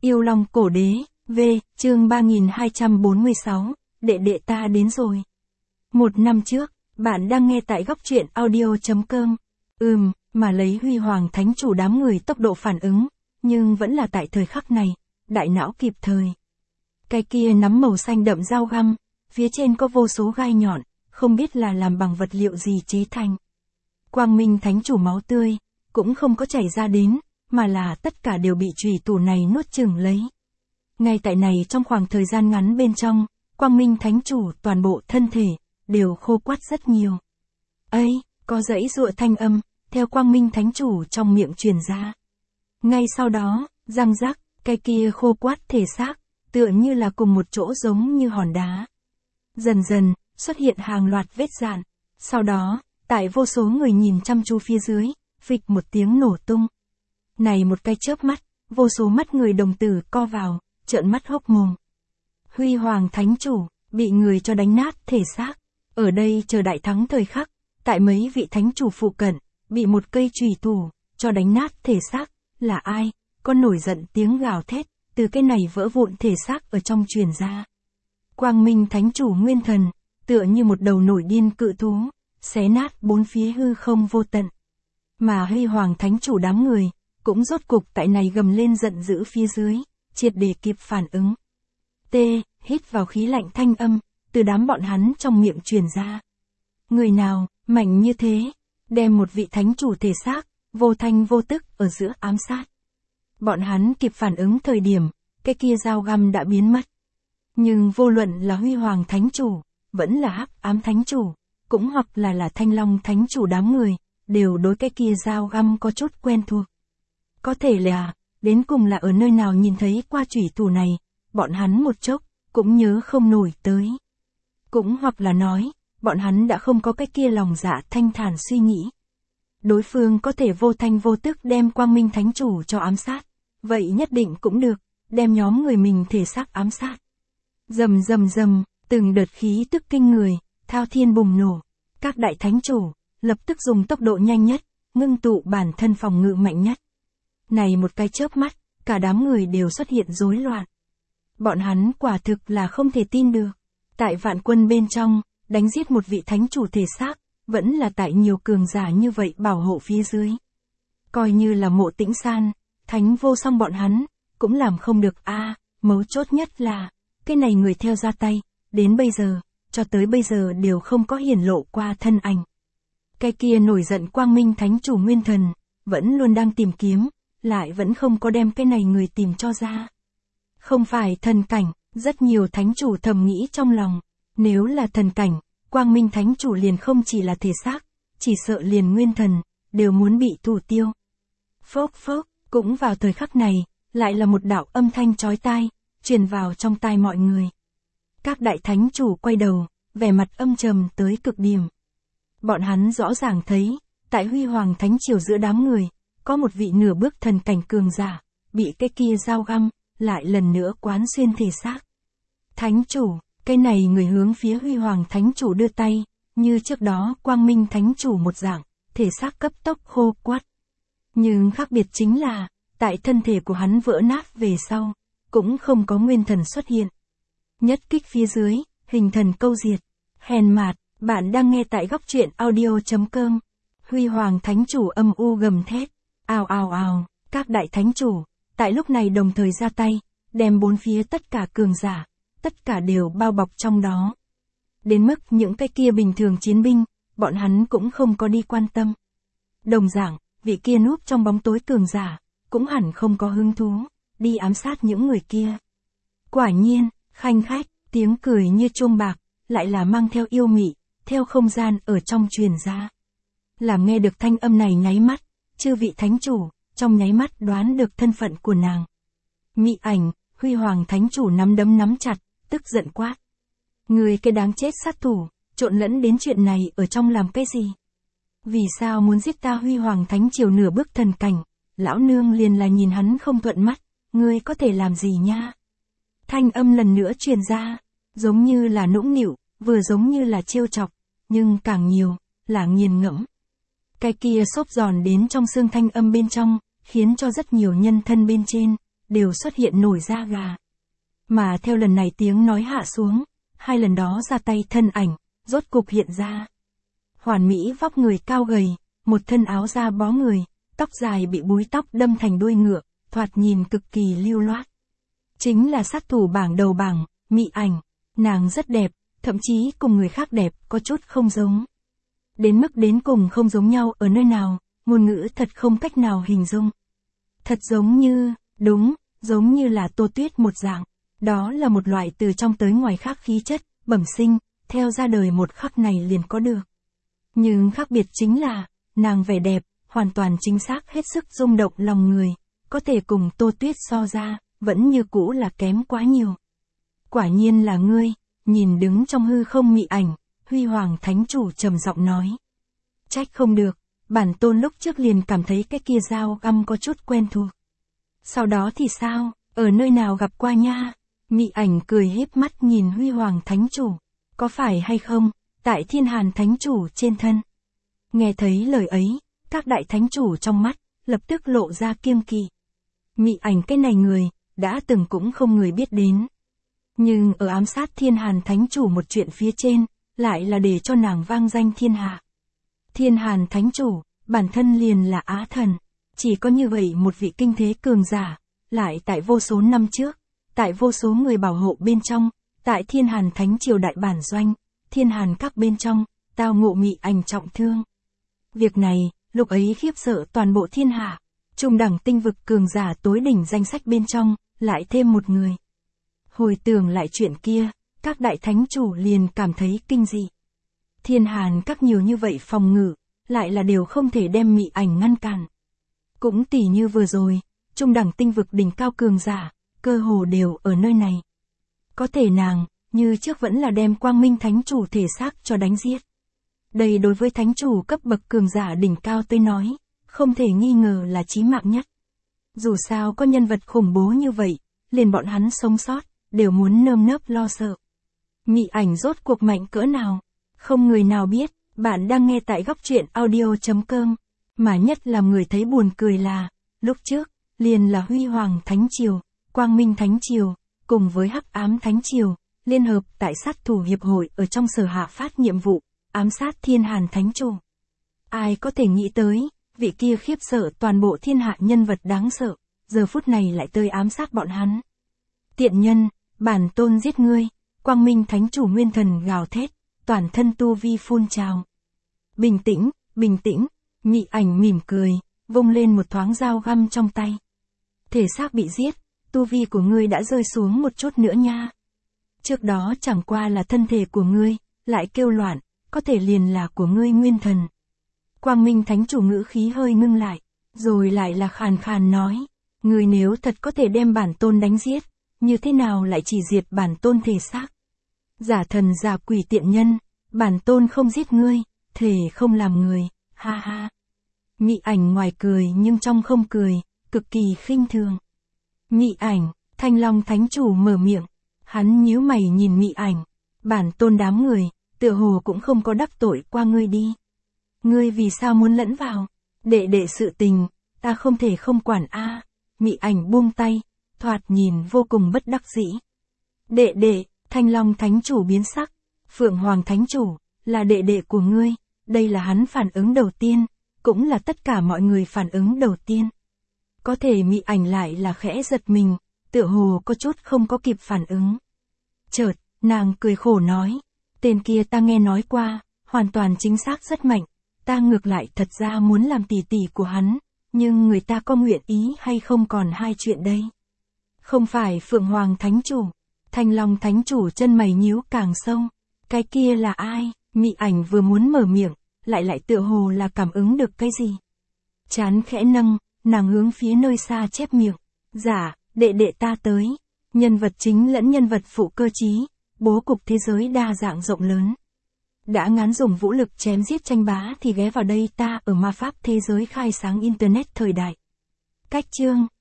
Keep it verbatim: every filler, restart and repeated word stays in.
Yêu Long Cổ Đế, V, chương ba nghìn hai trăm bốn mươi sáu, đệ đệ ta đến rồi. Một năm trước, bạn đang nghe tại góc truyện audio chấm com. Ừm, mà lấy Huy Hoàng Thánh Chủ đám người tốc độ phản ứng, nhưng vẫn là tại thời khắc này, đại não kịp thời. Cái kia nắm màu xanh đậm dao găm, phía trên có vô số gai nhọn, không biết là làm bằng vật liệu gì chế thành. Quang Minh Thánh Chủ máu tươi, cũng không có chảy ra đến, mà là tất cả đều bị chủy thủ này nuốt chửng lấy. Ngay tại này trong khoảng thời gian ngắn bên trong, Quang Minh Thánh Chủ toàn bộ thân thể, đều khô quắt rất nhiều. Ấy, có dãy giụa thanh âm, theo Quang Minh Thánh Chủ trong miệng truyền ra. Ngay sau đó, răng rắc, cái kia khô quắt thể xác, tựa như là cùng một chỗ giống như hòn đá. Dần dần, xuất hiện hàng loạt vết rạn. Sau đó, tại vô số người nhìn chăm chú phía dưới, phịch một tiếng nổ tung. Này một cái chớp mắt, vô số mắt người đồng tử co vào, trợn mắt hốc mồm. Huy Hoàng Thánh Chủ, bị người cho đánh nát thể xác. Ở đây chờ đại thắng thời khắc, tại mấy vị thánh chủ phụ cận, bị một cây chùy thủ cho đánh nát thể xác, là ai? Có nổi giận tiếng gào thét, từ cái này vỡ vụn thể xác ở trong truyền ra. Quang Minh Thánh Chủ nguyên thần, tựa như một đầu nổi điên cự thú, xé nát bốn phía hư không vô tận. Mà Huy Hoàng Thánh Chủ đám người, cũng rốt cục tại này gầm lên giận dữ phía dưới, triệt để kịp phản ứng. T, hít vào khí lạnh thanh âm, từ đám bọn hắn trong miệng truyền ra. Người nào, mạnh như thế, đem một vị thánh chủ thể xác, vô thanh vô tức ở giữa ám sát. Bọn hắn kịp phản ứng thời điểm, cái kia dao găm đã biến mất. Nhưng vô luận là Huy Hoàng Thánh Chủ, vẫn là Hắc Ám Thánh Chủ, cũng hoặc là là Thanh Long Thánh Chủ đám người, đều đối cái kia dao găm có chút quen thuộc. Có thể là, đến cùng là ở nơi nào nhìn thấy qua chủy thủ này, bọn hắn một chốc, cũng nhớ không nổi tới. Cũng hoặc là nói, bọn hắn đã không có cái kia lòng dạ thanh thản suy nghĩ. Đối phương có thể vô thanh vô tức đem Quang Minh Thánh Chủ cho ám sát, vậy nhất định cũng được, đem nhóm người mình thể xác ám sát. Rầm rầm rầm, từng đợt khí tức kinh người, thao thiên bùng nổ. Các đại thánh chủ, lập tức dùng tốc độ nhanh nhất, ngưng tụ bản thân phòng ngự mạnh nhất. Này một cái chớp mắt, cả đám người đều xuất hiện rối loạn. Bọn hắn quả thực là không thể tin được. Tại vạn quân bên trong, đánh giết một vị thánh chủ thể xác, vẫn là tại nhiều cường giả như vậy bảo hộ phía dưới. Coi như là Mộ Tĩnh San, thánh vô song bọn hắn, cũng làm không được a. À, mấu chốt nhất là, cái này người theo ra tay, đến bây giờ, cho tới bây giờ đều không có hiển lộ qua thân ảnh. Cái kia nổi giận Quang Minh Thánh Chủ nguyên thần, vẫn luôn đang tìm kiếm, lại vẫn không có đem cái này người tìm cho ra. Không phải thần cảnh, rất nhiều thánh chủ thầm nghĩ trong lòng, nếu là thần cảnh, Quang Minh Thánh Chủ liền không chỉ là thể xác, chỉ sợ liền nguyên thần, đều muốn bị thủ tiêu. Phốc phốc, cũng vào thời khắc này, lại là một đạo âm thanh chói tai, truyền vào trong tai mọi người. Các đại thánh chủ quay đầu, vẻ mặt âm trầm tới cực điểm. Bọn hắn rõ ràng thấy, tại Huy Hoàng Thánh Triều giữa đám người, có một vị nửa bước thần cảnh cường giả, bị cái kia dao găm, lại lần nữa quán xuyên thể xác. Thánh chủ, cái này người hướng phía Huy Hoàng Thánh Chủ đưa tay, như trước đó Quang Minh Thánh Chủ một dạng, thể xác cấp tốc khô quắt. Nhưng khác biệt chính là, tại thân thể của hắn vỡ nát về sau, cũng không có nguyên thần xuất hiện. Nhất kích phía dưới, hình thần câu diệt. Hèn mạt, bạn đang nghe tại góc truyện audio chấm com. Huy Hoàng Thánh Chủ âm u gầm thét. Ào ào ào, các đại thánh chủ, tại lúc này đồng thời ra tay, đem bốn phía tất cả cường giả, tất cả đều bao bọc trong đó. Đến mức những cái kia bình thường chiến binh, bọn hắn cũng không có đi quan tâm. Đồng dạng, vị kia núp trong bóng tối cường giả, cũng hẳn không có hứng thú, đi ám sát những người kia. Quả nhiên, khanh khách, tiếng cười như chuông bạc, lại là mang theo yêu mị, theo không gian ở trong truyền ra. Làm nghe được thanh âm này nháy mắt, chư vị thánh chủ, trong nháy mắt đoán được thân phận của nàng. Mị ảnh, Huy Hoàng Thánh Chủ nắm đấm nắm chặt, tức giận quát. Người cái đáng chết sát thủ, trộn lẫn đến chuyện này ở trong làm cái gì? Vì sao muốn giết ta Huy Hoàng Thánh Triều nửa bước thần cảnh? Lão nương liền là nhìn hắn không thuận mắt, ngươi có thể làm gì nha? Thanh âm lần nữa truyền ra, giống như là nũng nịu, vừa giống như là trêu chọc, nhưng càng nhiều, là nghiền ngẫm. Cái kia xốp giòn đến trong xương thanh âm bên trong, khiến cho rất nhiều nhân thân bên trên, đều xuất hiện nổi da gà. Mà theo lần này tiếng nói hạ xuống, hai lần đó ra tay thân ảnh, rốt cục hiện ra. Hoàn mỹ vóc người cao gầy, một thân áo da bó người, tóc dài bị búi tóc đâm thành đuôi ngựa, thoạt nhìn cực kỳ lưu loát. Chính là sát thủ bảng đầu bảng, Mị Ảnh. Nàng rất đẹp, thậm chí cùng người khác đẹp có chút không giống. Đến mức đến cùng không giống nhau ở nơi nào, ngôn ngữ thật không cách nào hình dung. Thật giống như, đúng, giống như là Tô Tuyết một dạng. Đó là một loại từ trong tới ngoài khác khí chất, bẩm sinh, theo ra đời một khắc này liền có được. Nhưng khác biệt chính là, nàng vẻ đẹp, hoàn toàn chính xác hết sức rung động lòng người, có thể cùng Tô Tuyết so ra, vẫn như cũ là kém quá nhiều. Quả nhiên là ngươi, nhìn đứng trong hư không Mị Ảnh, Huy Hoàng Thánh Chủ trầm giọng nói. Trách không được, bản tôn lúc trước liền cảm thấy cái kia dao găm có chút quen thuộc. Sau đó thì sao, ở nơi nào gặp qua nha? Mị Ảnh cười híp mắt nhìn Huy Hoàng Thánh Chủ, có phải hay không, tại Thiên Hàn Thánh Chủ trên thân. Nghe thấy lời ấy, các đại thánh chủ trong mắt, lập tức lộ ra kiêng kỵ. Mị Ảnh cái này người, đã từng cũng không người biết đến. Nhưng ở ám sát Thiên Hàn Thánh Chủ một chuyện phía trên, lại là để cho nàng vang danh thiên hạ. Thiên Hàn Thánh Chủ, bản thân liền là Á Thần. Chỉ có như vậy một vị kinh thế cường giả, lại tại vô số năm trước, tại vô số người bảo hộ bên trong, tại Thiên Hàn Thánh Triều đại bản doanh, Thiên Hàn các bên trong, tao ngộ Mị Ảnh trọng thương. Việc này, lúc ấy khiếp sợ toàn bộ thiên hạ, trung đẳng tinh vực cường giả tối đỉnh danh sách bên trong, lại thêm một người. Hồi tưởng lại chuyện kia, các đại thánh chủ liền cảm thấy kinh dị. Thiên Hàn các nhiều như vậy phòng ngự, lại là đều không thể đem Mị Ảnh ngăn cản. Cũng tỉ như vừa rồi, trung đẳng tinh vực đỉnh cao cường giả, cơ hồ đều ở nơi này. Có thể nàng, như trước vẫn là đem Quang Minh Thánh Chủ thể xác cho đánh giết. Đây đối với thánh chủ cấp bậc cường giả đỉnh cao tới nói, không thể nghi ngờ là chí mạng nhất. Dù sao có nhân vật khủng bố như vậy, liền bọn hắn sống sót, đều muốn nơm nớp lo sợ. Mị Ảnh rốt cuộc mạnh cỡ nào? Không người nào biết, bạn đang nghe tại góc truyện audio chấm com. Mà nhất làm người thấy buồn cười là, lúc trước, liền là Huy Hoàng Thánh Triều, Quang Minh Thánh Triều, cùng với Hắc Ám Thánh Triều, liên hợp tại sát thủ hiệp hội ở trong sở hạ phát nhiệm vụ, ám sát Thiên Hàn Thánh Chủ. Ai có thể nghĩ tới, vị kia khiếp sợ toàn bộ thiên hạ nhân vật đáng sợ, giờ phút này lại tới ám sát bọn hắn. Tiện nhân, bản tôn giết ngươi, Quang Minh Thánh Chủ nguyên thần gào thét, toàn thân tu vi phun trào. Bình tĩnh, bình tĩnh, Mị Ảnh mỉm cười, vung lên một thoáng dao găm trong tay. Thể xác bị giết, tu vi của ngươi đã rơi xuống một chút nữa nha. Trước đó chẳng qua là thân thể của ngươi, lại kêu loạn, có thể liền là của ngươi nguyên thần. Quang Minh Thánh Chủ ngữ khí hơi ngưng lại, rồi lại là khàn khàn nói, ngươi nếu thật có thể đem bản tôn đánh giết, như thế nào lại chỉ diệt bản tôn thể xác? Giả thần giả quỷ tiện nhân, bản tôn không giết ngươi, thể không làm người, ha ha. Mị Ảnh ngoài cười nhưng trong không cười, cực kỳ khinh thường. Mị Ảnh, Thanh Long Thánh Chủ mở miệng, hắn nhíu mày nhìn Mị Ảnh, bản tôn đám người, tựa hồ cũng không có đắc tội qua ngươi đi. Ngươi vì sao muốn lẫn vào? Đệ đệ sự tình, ta không thể không quản a. À. Mị Ảnh buông tay, thoạt nhìn vô cùng bất đắc dĩ. Đệ đệ, Thanh Long Thánh Chủ biến sắc, Phượng Hoàng Thánh Chủ, là đệ đệ của ngươi, đây là hắn phản ứng đầu tiên, cũng là tất cả mọi người phản ứng đầu tiên. Có thể Mị Ảnh lại là khẽ giật mình, tựa hồ có chút không có kịp phản ứng. Chợt, nàng cười khổ nói, tên kia ta nghe nói qua, hoàn toàn chính xác rất mạnh, ta ngược lại thật ra muốn làm tỷ tỷ của hắn, nhưng người ta có nguyện ý hay không còn hai chuyện đây. Không phải Phượng Hoàng Thánh Chủ, Thanh Long Thánh Chủ chân mày nhíu càng sâu, cái kia là ai? Mị Ảnh vừa muốn mở miệng, lại lại tựa hồ là cảm ứng được cái gì. Chán khẽ nâng, nàng hướng phía nơi xa chép miệng, dạ, đệ đệ ta tới, nhân vật chính lẫn nhân vật phụ cơ trí, bố cục thế giới đa dạng rộng lớn. Đã ngán dùng vũ lực chém giết tranh bá thì ghé vào đây ta ở ma pháp thế giới khai sáng internet thời đại. Cách chương